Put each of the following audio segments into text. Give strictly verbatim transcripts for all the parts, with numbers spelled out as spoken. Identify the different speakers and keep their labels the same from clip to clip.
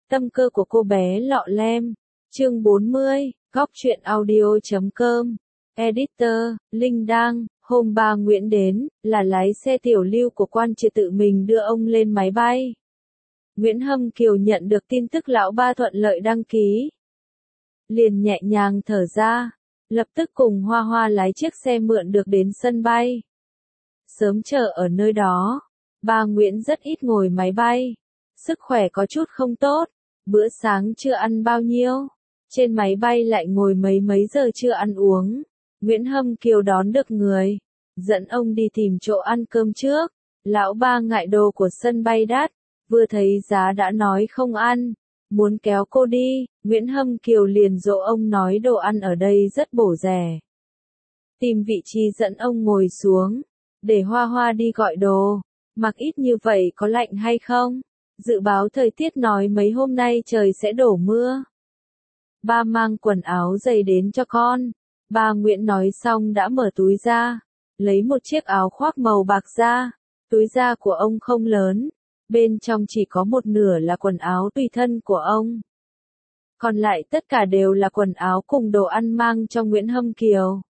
Speaker 1: Tâm cơ của cô bé lọ lem. Chương bốn mươi, góc truyện audio chấm com. Editor, Linh Đăng, hôm ba Nguyễn đến, là lái xe tiểu lưu của quan triệt tự mình đưa ông lên máy bay. Nguyễn Hâm Kiều nhận được tin tức lão ba thuận lợi đăng ký. Liền nhẹ nhàng thở ra, lập tức cùng Hoa Hoa lái chiếc xe mượn được đến sân bay. Sớm chờ ở nơi đó, ba Nguyễn rất ít ngồi máy bay, sức khỏe có chút không tốt, bữa sáng chưa ăn bao nhiêu, trên máy bay lại ngồi mấy mấy giờ chưa ăn uống. Nguyễn Hâm Kiều đón được người, dẫn ông đi tìm chỗ ăn cơm trước. Lão ba ngại đồ của sân bay đắt, vừa thấy giá đã nói không ăn, muốn kéo cô đi. Nguyễn Hâm Kiều liền dỗ ông nói đồ ăn ở đây rất bổ rẻ. Tìm vị trí dẫn ông ngồi xuống, để Hoa Hoa đi gọi đồ. Mặc ít như vậy có lạnh hay không? Dự báo thời tiết nói mấy hôm nay trời sẽ đổ mưa. Ba mang quần áo dày đến cho con. Ba Nguyễn nói xong đã mở túi ra, lấy một chiếc áo khoác màu bạc ra. Túi da của ông không lớn, bên trong chỉ có một nửa là quần áo tùy thân của ông. Còn lại tất cả đều là quần áo cùng đồ ăn mang cho Nguyễn Hâm Kiều.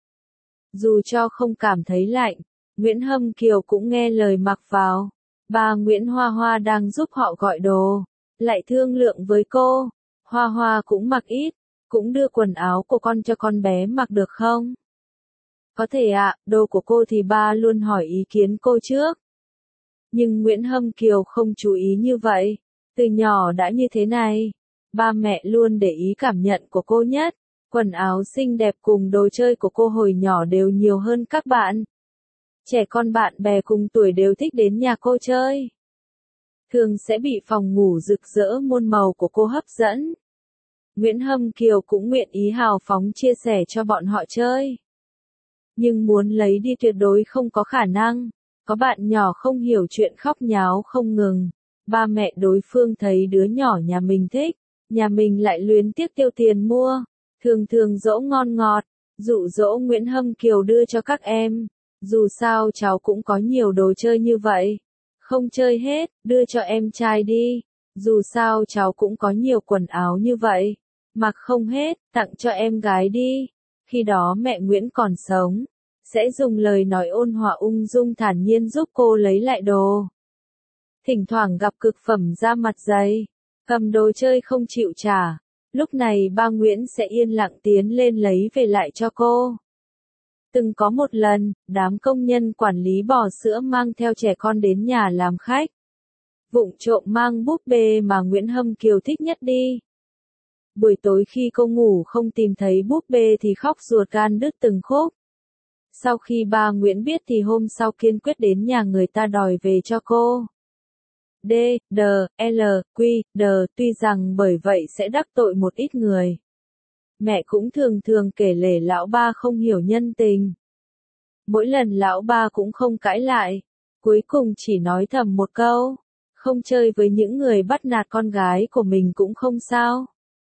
Speaker 1: Dù cho không cảm thấy lạnh, Nguyễn Hâm Kiều cũng nghe lời mặc vào. Ba Nguyễn Hoa Hoa đang giúp họ gọi đồ, lại thương lượng với cô. Hoa Hoa cũng mặc ít, cũng đưa quần áo của con cho con bé mặc được không? Có thể ạ, à, đồ của cô thì ba luôn hỏi ý kiến cô trước. Nhưng Nguyễn Hâm Kiều không chú ý như vậy, từ nhỏ đã như thế này. Ba mẹ luôn để ý cảm nhận của cô nhất, quần áo xinh đẹp cùng đồ chơi của cô hồi nhỏ đều nhiều hơn các bạn. Trẻ con bạn bè cùng tuổi đều thích đến nhà cô chơi. Thường sẽ bị phòng ngủ rực rỡ muôn màu của cô hấp dẫn. Nguyễn Hâm Kiều cũng nguyện ý hào phóng chia sẻ cho bọn họ chơi. Nhưng muốn lấy đi tuyệt đối không có khả năng. Có bạn nhỏ không hiểu chuyện khóc nháo không ngừng. Ba mẹ đối phương thấy đứa nhỏ nhà mình thích, nhà mình lại luyến tiếc tiêu tiền mua. Thường thường dỗ ngon ngọt, dụ dỗ Nguyễn Hâm Kiều đưa cho các em. Dù sao cháu cũng có nhiều đồ chơi như vậy. Không chơi hết, đưa cho em trai đi. Dù sao cháu cũng có nhiều quần áo như vậy. Mặc không hết, tặng cho em gái đi. Khi đó mẹ Nguyễn còn sống, sẽ dùng lời nói ôn hòa ung dung thản nhiên giúp cô lấy lại đồ. Thỉnh thoảng gặp cực phẩm da mặt dày, cầm đồ chơi không chịu trả. Lúc này ba Nguyễn sẽ yên lặng tiến lên lấy về lại cho cô. Từng có một lần, đám công nhân quản lý bò sữa mang theo trẻ con đến nhà làm khách. Vụng trộm mang búp bê mà Nguyễn Hâm Kiều thích nhất đi. Buổi tối khi cô ngủ không tìm thấy búp bê thì khóc ruột gan đứt từng khúc. Sau khi ba Nguyễn biết thì hôm sau kiên quyết đến nhà người ta đòi về cho cô. D, D, L, Q, D, tuy rằng bởi vậy sẽ đắc tội một ít người. Mẹ cũng thường thường kể lể lão ba không hiểu nhân tình. Mỗi lần lão ba cũng không cãi lại, cuối cùng chỉ nói thầm một câu, không chơi với những người bắt nạt con gái của mình cũng không sao.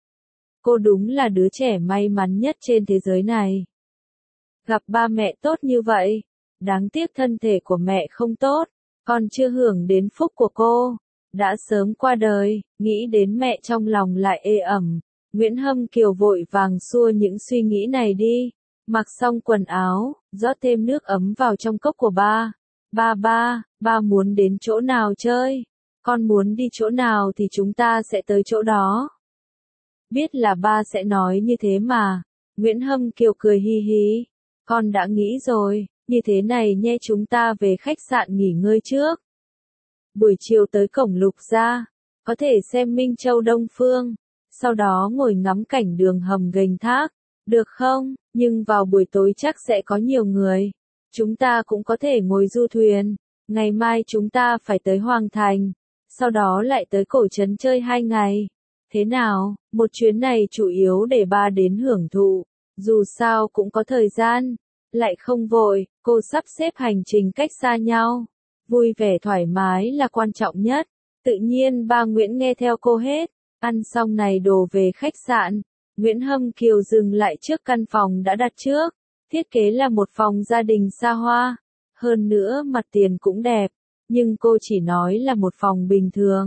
Speaker 1: Cô đúng là đứa trẻ may mắn nhất trên thế giới này. Gặp ba mẹ tốt như vậy, đáng tiếc thân thể của mẹ không tốt, còn chưa hưởng đến phúc của cô, đã sớm qua đời. Nghĩ đến mẹ trong lòng lại ê ẩm. Nguyễn Hâm Kiều vội vàng xua những suy nghĩ này đi, mặc xong quần áo, rót thêm nước ấm vào trong cốc của ba. Ba ba, ba muốn đến chỗ nào chơi? Con muốn đi chỗ nào thì chúng ta sẽ tới chỗ đó. Biết là ba sẽ nói như thế mà. Nguyễn Hâm Kiều cười hi hi. Con đã nghĩ rồi, như thế này nhé, chúng ta về khách sạn nghỉ ngơi trước. Buổi chiều tới cổng Lục Gia, có thể xem Minh Châu Đông Phương. Sau đó ngồi ngắm cảnh đường hầm ghềnh thác, được không? Nhưng vào buổi tối chắc sẽ có nhiều người. Chúng ta cũng có thể ngồi du thuyền. Ngày mai chúng ta phải tới Hoàng Thành, sau đó lại tới Cổ Trấn chơi hai ngày. Thế nào? Một chuyến này chủ yếu để ba đến hưởng thụ. Dù sao cũng có thời gian, lại không vội, cô sắp xếp hành trình cách xa nhau. Vui vẻ thoải mái là quan trọng nhất. Tự nhiên ba Nguyễn nghe theo cô hết. Ăn xong này đồ về khách sạn, Nguyễn Hâm Kiều dừng lại trước căn phòng đã đặt trước. Thiết kế là một phòng gia đình xa hoa, hơn nữa mặt tiền cũng đẹp, nhưng cô chỉ nói là một phòng bình thường.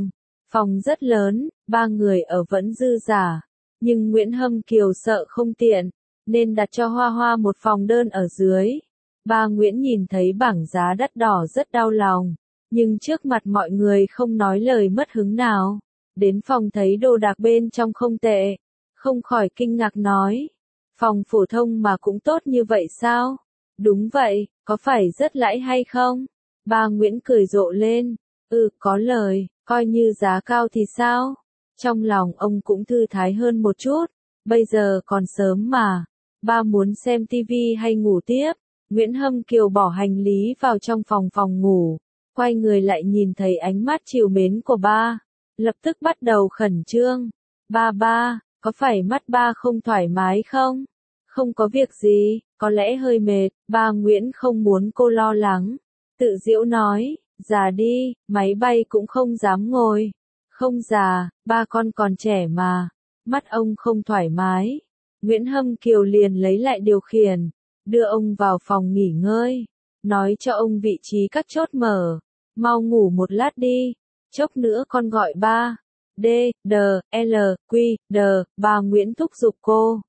Speaker 1: Phòng rất lớn, ba người ở vẫn dư giả, nhưng Nguyễn Hâm Kiều sợ không tiện, nên đặt cho Hoa Hoa một phòng đơn ở dưới. Ba Nguyễn nhìn thấy bảng giá đắt đỏ rất đau lòng, nhưng trước mặt mọi người không nói lời mất hứng nào. Đến phòng thấy đồ đạc bên trong không tệ, không khỏi kinh ngạc nói, phòng phổ thông mà cũng tốt như vậy sao? Đúng vậy, có phải rất lãi hay không? Ba Nguyễn cười rộ lên, ừ có lời, coi như giá cao thì sao? Trong lòng ông cũng thư thái hơn một chút, bây giờ còn sớm mà, ba muốn xem tivi hay ngủ tiếp. Nguyễn Hâm Kiều bỏ hành lý vào trong phòng phòng ngủ, quay người lại nhìn thấy ánh mắt trìu mến của ba, lập tức bắt đầu khẩn trương. Ba ba, có phải mắt ba không thoải mái không? Không có việc gì, có lẽ hơi mệt, ba Nguyễn không muốn cô lo lắng. Tự giễu nói, già đi, máy bay cũng không dám ngồi. Không già, ba con còn trẻ mà, mắt ông không thoải mái. Nguyễn Hâm Kiều liền lấy lại điều khiển, đưa ông vào phòng nghỉ ngơi, nói cho ông vị trí các chốt mở, mau ngủ một lát đi, chốc nữa con gọi ba. D, D, L, Q, D, ba Nguyễn thúc giục cô.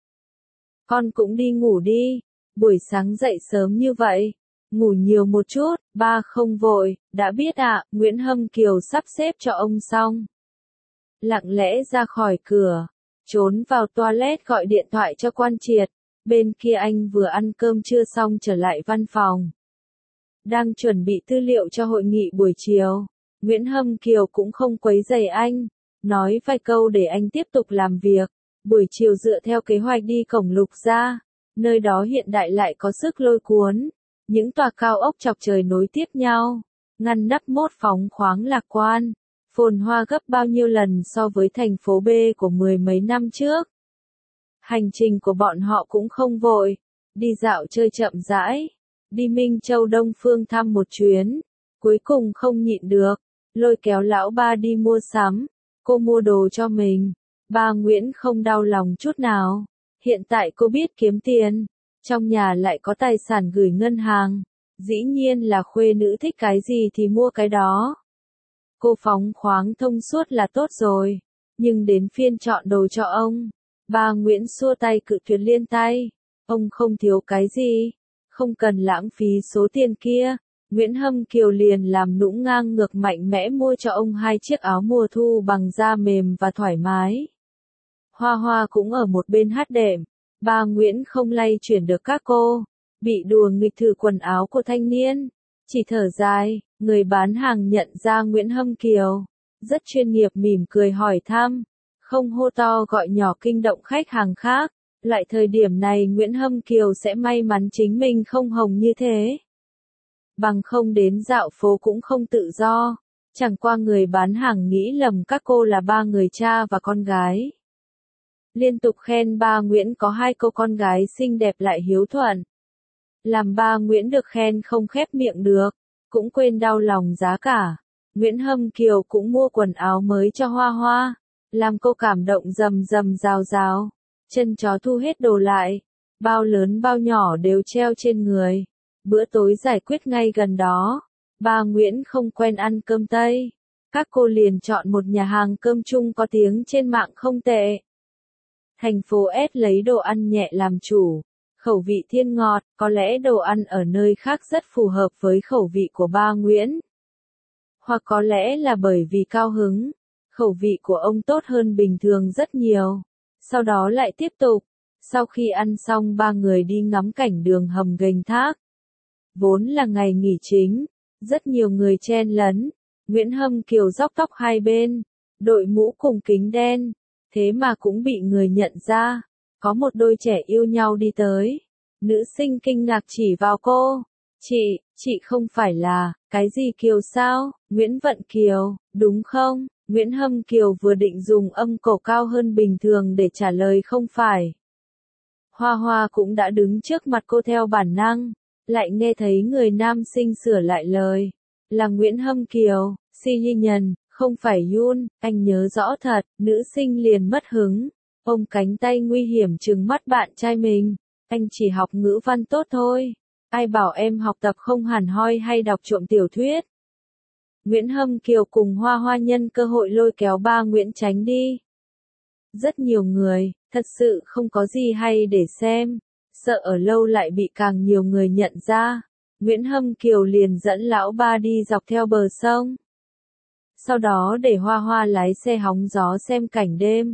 Speaker 1: Con cũng đi ngủ đi, buổi sáng dậy sớm như vậy, ngủ nhiều một chút, ba không vội, đã biết ạ, Nguyễn Hâm Kiều sắp xếp cho ông xong. Lặng lẽ ra khỏi cửa, trốn vào toilet gọi điện thoại cho Quan Triệt, bên kia anh vừa ăn cơm trưa xong trở lại văn phòng. Đang chuẩn bị tư liệu cho hội nghị buổi chiều, Nguyễn Hâm Kiều cũng không quấy rầy anh, nói vài câu để anh tiếp tục làm việc. Buổi chiều dựa theo kế hoạch đi cổng Lục Gia, nơi đó hiện đại lại có sức lôi cuốn, những tòa cao ốc chọc trời nối tiếp nhau, ngăn nắp mốt phóng khoáng lạc quan, phồn hoa gấp bao nhiêu lần so với thành phố B của mười mấy năm trước. Hành trình của bọn họ cũng không vội, đi dạo chơi chậm rãi, đi Minh Châu Đông Phương thăm một chuyến, cuối cùng không nhịn được, lôi kéo lão ba đi mua sắm, cô mua đồ cho mình. Ba Nguyễn không đau lòng chút nào, hiện tại cô biết kiếm tiền, trong nhà lại có tài sản gửi ngân hàng, dĩ nhiên là khuê nữ thích cái gì thì mua cái đó. Cô phóng khoáng thông suốt là tốt rồi, nhưng đến phiên chọn đồ cho ông, ba Nguyễn xua tay cự tuyệt liên tay, ông không thiếu cái gì, không cần lãng phí số tiền kia. Nguyễn Hâm Kiều liền làm nũng ngang ngược mạnh mẽ mua cho ông hai chiếc áo mùa thu bằng da mềm và thoải mái. Hoa Hoa cũng ở một bên hát đệm, ba Nguyễn không lay chuyển được các cô, bị đùa nghịch thử quần áo của thanh niên, chỉ thở dài. Người bán hàng nhận ra Nguyễn Hâm Kiều, rất chuyên nghiệp mỉm cười hỏi thăm, không hô to gọi nhỏ kinh động khách hàng khác. Loại thời điểm này Nguyễn Hâm Kiều sẽ may mắn chính mình không hồng như thế. Bằng không đến dạo phố cũng không tự do, chẳng qua người bán hàng nghĩ lầm các cô là ba người cha và con gái. Liên tục khen ba Nguyễn có hai cô con gái xinh đẹp lại hiếu thuận. Làm ba Nguyễn được khen không khép miệng được, cũng quên đau lòng giá cả. Nguyễn Hâm Kiều cũng mua quần áo mới cho Hoa Hoa, làm cô cảm động rầm rầm rào rào. Chân chó thu hết đồ lại, bao lớn bao nhỏ đều treo trên người. Bữa tối giải quyết ngay gần đó. Ba Nguyễn không quen ăn cơm Tây, các cô liền chọn một nhà hàng cơm Trung có tiếng trên mạng không tệ. Thành phố S lấy đồ ăn nhẹ làm chủ, khẩu vị thiên ngọt, có lẽ đồ ăn ở nơi khác rất phù hợp với khẩu vị của ba Nguyễn. Hoặc có lẽ là bởi vì cao hứng, khẩu vị của ông tốt hơn bình thường rất nhiều. Sau đó lại tiếp tục, sau khi ăn xong ba người đi ngắm cảnh đường hầm Gành Thác. Vốn là ngày nghỉ chính, rất nhiều người chen lấn, Nguyễn Hâm Kiều róc tóc hai bên, đội mũ cùng kính đen, thế mà cũng bị người nhận ra. Có một đôi trẻ yêu nhau đi tới, nữ sinh kinh ngạc chỉ vào cô, chị, chị không phải là, cái gì Kiều sao, Nguyễn Vận Kiều, đúng không? Nguyễn Hâm Kiều vừa định dùng âm cổ cao hơn bình thường để trả lời không phải. Hoa Hoa cũng đã đứng trước mặt cô theo bản năng, lại nghe thấy người nam sinh sửa lại lời. Là Nguyễn Hâm Kiều, si nhi nhân, không phải Yun, anh nhớ rõ thật, nữ sinh liền mất hứng. Ôm cánh tay nguy hiểm trừng mắt bạn trai mình, anh chỉ học ngữ văn tốt thôi. Ai bảo em học tập không hẳn hoi hay đọc trộm tiểu thuyết. Nguyễn Hâm Kiều cùng Hoa Hoa nhân cơ hội lôi kéo ba Nguyễn tránh đi. Rất nhiều người, thật sự không có gì hay để xem, sợ ở lâu lại bị càng nhiều người nhận ra. Nguyễn Hâm Kiều liền dẫn lão ba đi dọc theo bờ sông. Sau đó để Hoa Hoa lái xe hóng gió xem cảnh đêm.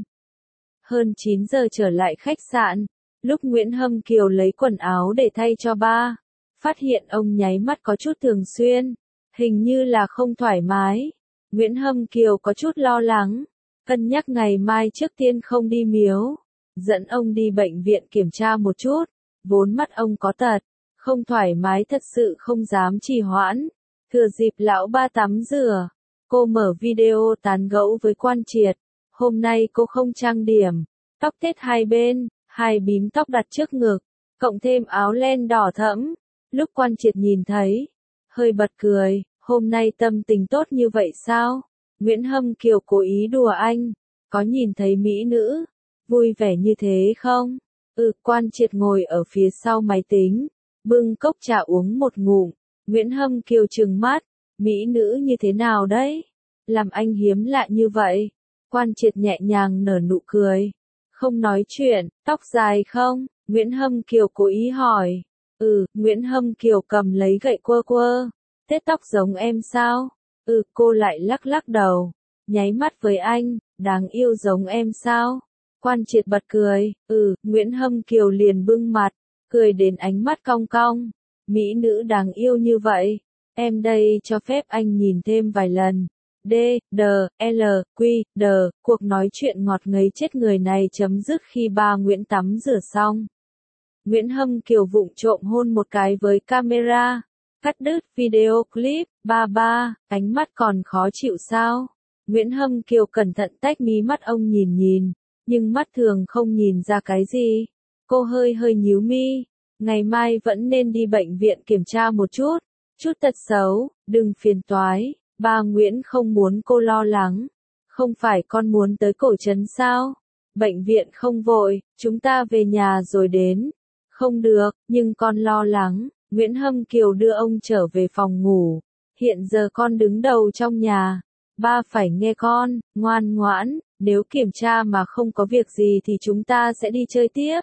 Speaker 1: Hơn chín giờ trở lại khách sạn, lúc Nguyễn Hâm Kiều lấy quần áo để thay cho ba, phát hiện ông nháy mắt có chút thường xuyên, hình như là không thoải mái. Nguyễn Hâm Kiều có chút lo lắng, cân nhắc ngày mai trước tiên không đi miếu, dẫn ông đi bệnh viện kiểm tra một chút, vốn mắt ông có tật, không thoải mái thật sự không dám trì hoãn. Thừa dịp lão ba tắm rửa, cô mở video tán gẫu với Quan Triệt. Hôm nay cô không trang điểm, tóc tết hai bên, hai bím tóc đặt trước ngực, cộng thêm áo len đỏ thẫm. Lúc Quan Triệt nhìn thấy, hơi bật cười, hôm nay tâm tình tốt như vậy sao? Nguyễn Hâm Kiều cố ý đùa anh, có nhìn thấy mỹ nữ, vui vẻ như thế không? Ừ, Quan Triệt ngồi ở phía sau máy tính, bưng cốc trà uống một ngụm. Nguyễn Hâm Kiều trừng mắt, mỹ nữ như thế nào đấy? Làm anh hiếm lạ như vậy. Quan Triệt nhẹ nhàng nở nụ cười. Không nói chuyện, tóc dài không? Nguyễn Hâm Kiều cố ý hỏi. Ừ, Nguyễn Hâm Kiều cầm lấy gậy quơ quơ. Tết tóc giống em sao? Ừ, cô lại lắc lắc đầu. Nháy mắt với anh, đáng yêu giống em sao? Quan Triệt bật cười. Ừ, Nguyễn Hâm Kiều liền bưng mặt, cười đến ánh mắt cong cong. Mỹ nữ đáng yêu như vậy. Em đây cho phép anh nhìn thêm vài lần. D, D, L, Q, D, cuộc nói chuyện ngọt ngấy chết người này chấm dứt khi ba Nguyễn tắm rửa xong. Nguyễn Hâm Kiều vụng trộm hôn một cái với camera, cắt đứt video clip, ba ba, ánh mắt còn khó chịu sao? Nguyễn Hâm Kiều cẩn thận tách mí mắt ông nhìn nhìn, nhưng mắt thường không nhìn ra cái gì. Cô hơi hơi nhíu mi, ngày mai vẫn nên đi bệnh viện kiểm tra một chút, chút tật xấu, đừng phiền toái. Ba Nguyễn không muốn cô lo lắng. Không phải con muốn tới cổ trấn sao? Bệnh viện không vội, chúng ta về nhà rồi đến. Không được, nhưng con lo lắng. Nguyễn Hâm Kiều đưa ông trở về phòng ngủ. Hiện giờ con đứng đầu trong nhà. Ba phải nghe con, ngoan ngoãn. Nếu kiểm tra mà không có việc gì thì chúng ta sẽ đi chơi tiếp.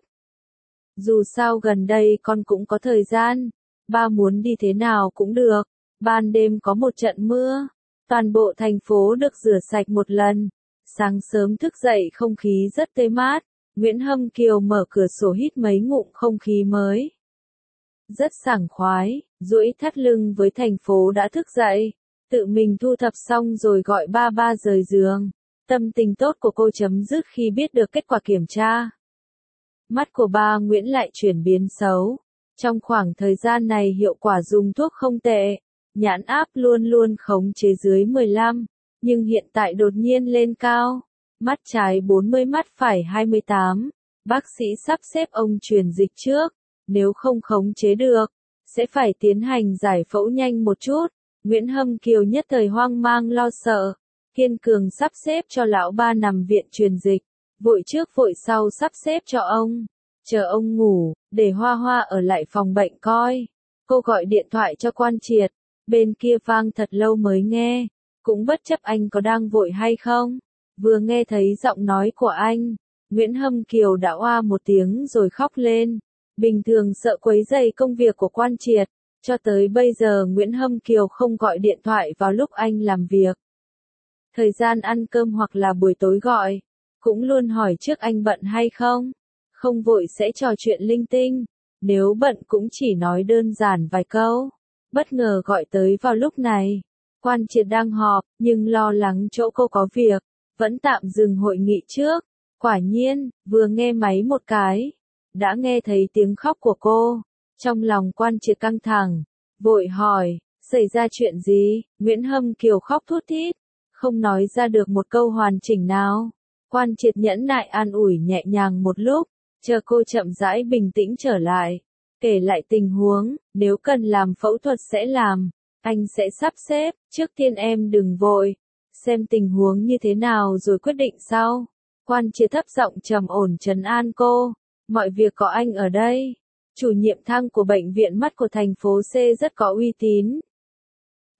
Speaker 1: Dù sao gần đây con cũng có thời gian. Ba muốn đi thế nào cũng được. Ban đêm có một trận mưa, toàn bộ thành phố được rửa sạch một lần. Sáng sớm thức dậy không khí rất tươi mát, Nguyễn Hâm Kiều mở cửa sổ hít mấy ngụm không khí mới. Rất sảng khoái, duỗi thắt lưng với thành phố đã thức dậy, tự mình thu thập xong rồi gọi ba ba rời giường. Tâm tình tốt của cô chấm dứt khi biết được kết quả kiểm tra. Mắt của ba Nguyễn lại chuyển biến xấu. Trong khoảng thời gian này hiệu quả dùng thuốc không tệ. Nhãn áp luôn luôn khống chế dưới mười lăm, nhưng hiện tại đột nhiên lên cao. Mắt trái bốn mươi mắt phải hai mươi tám. Bác sĩ sắp xếp ông truyền dịch trước. Nếu không khống chế được, sẽ phải tiến hành giải phẫu nhanh một chút. Nguyễn Hâm Kiều nhất thời hoang mang lo sợ. Kiên cường sắp xếp cho lão ba nằm viện truyền dịch. Vội trước vội sau sắp xếp cho ông. Chờ ông ngủ, để Hoa Hoa ở lại phòng bệnh coi. Cô gọi điện thoại cho Quan Triệt. Bên kia vang thật lâu mới nghe, cũng bất chấp anh có đang vội hay không. Vừa nghe thấy giọng nói của anh, Nguyễn Hâm Kiều đã oa một tiếng rồi khóc lên. Bình thường sợ quấy rầy công việc của Quan Triệt, cho tới bây giờ Nguyễn Hâm Kiều không gọi điện thoại vào lúc anh làm việc. Thời gian ăn cơm hoặc là buổi tối gọi, cũng luôn hỏi trước anh bận hay không. Không vội sẽ trò chuyện linh tinh, nếu bận cũng chỉ nói đơn giản vài câu. Bất ngờ gọi tới vào lúc này. Quan Triệt đang họp, nhưng lo lắng chỗ cô có việc, vẫn tạm dừng hội nghị trước. Quả nhiên, vừa nghe máy một cái, đã nghe thấy tiếng khóc của cô. Trong lòng Quan Triệt căng thẳng, vội hỏi, xảy ra chuyện gì? Nguyễn Hâm Kiều khóc thút thít, không nói ra được một câu hoàn chỉnh nào. Quan Triệt nhẫn nại an ủi nhẹ nhàng một lúc, chờ cô chậm rãi bình tĩnh trở lại. Kể lại tình huống, nếu cần làm phẫu thuật sẽ làm, anh sẽ sắp xếp, trước tiên em đừng vội, xem tình huống như thế nào rồi quyết định sau. Quan Triệt thấp giọng trầm ổn trấn an cô, mọi việc có anh ở đây. Chủ nhiệm thăng của bệnh viện mắt của thành phố C rất có uy tín.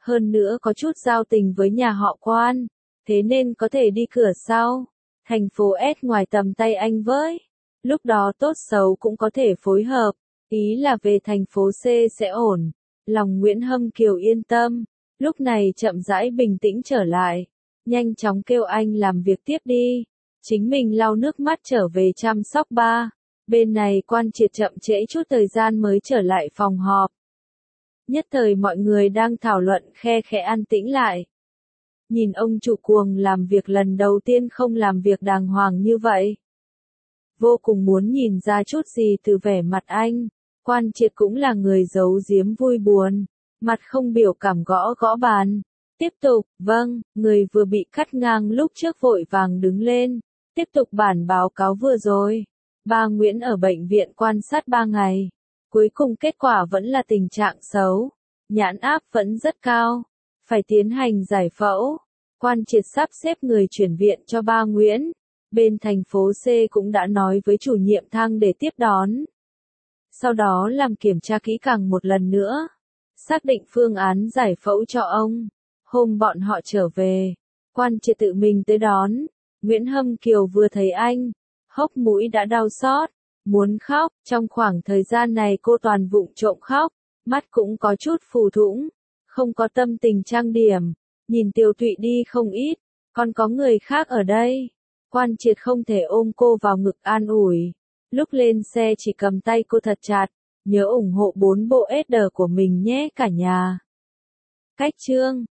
Speaker 1: hơn nữa có chút giao tình với nhà họ Quan, thế nên có thể đi cửa sau. Thành phố S ngoài tầm tay anh với. Lúc đó tốt xấu cũng có thể phối hợp, ý là về thành phố C sẽ ổn. Lòng Nguyễn Hâm Kiều yên tâm, lúc này chậm rãi bình tĩnh trở lại, nhanh chóng kêu anh làm việc tiếp đi. Chính mình lau nước mắt trở về chăm sóc ba. Bên này Quan Triệt chậm trễ chút thời gian mới trở lại phòng họp. Nhất thời mọi người đang thảo luận khe khẽ an tĩnh lại. Nhìn ông chủ cuồng làm việc lần đầu tiên không làm việc đàng hoàng như vậy. Vô cùng muốn nhìn ra chút gì từ vẻ mặt anh. Quan Triệt cũng là người giấu giếm vui buồn, mặt không biểu cảm gõ gõ bàn. Tiếp tục, vâng, người vừa bị cắt ngang lúc trước vội vàng đứng lên. Tiếp tục bản báo cáo vừa rồi. Ba Nguyễn ở bệnh viện quan sát ba ngày. Cuối cùng kết quả vẫn là tình trạng xấu. Nhãn áp vẫn rất cao. Phải tiến hành giải phẫu. Quan Triệt sắp xếp người chuyển viện cho ba Nguyễn. Bên thành phố C cũng đã nói với chủ nhiệm Thăng để tiếp đón. Sau đó làm kiểm tra kỹ càng một lần nữa. Xác định phương án giải phẫu cho ông. Hôm bọn họ trở về. Quan Triệt tự mình tới đón. Nguyễn Hâm Kiều vừa thấy anh. Hốc mũi đã đau xót. Muốn khóc. Trong khoảng thời gian này cô toàn vụng trộm khóc. Mắt cũng có chút phù thủng. Không có tâm tình trang điểm. Nhìn Tiêu Thụy đi không ít. Còn có người khác ở đây. Quan Triệt không thể ôm cô vào ngực an ủi. Lúc lên xe chỉ cầm tay cô thật chặt. Nhớ ủng hộ bốn bộ ét đê của mình nhé cả nhà. Cách chương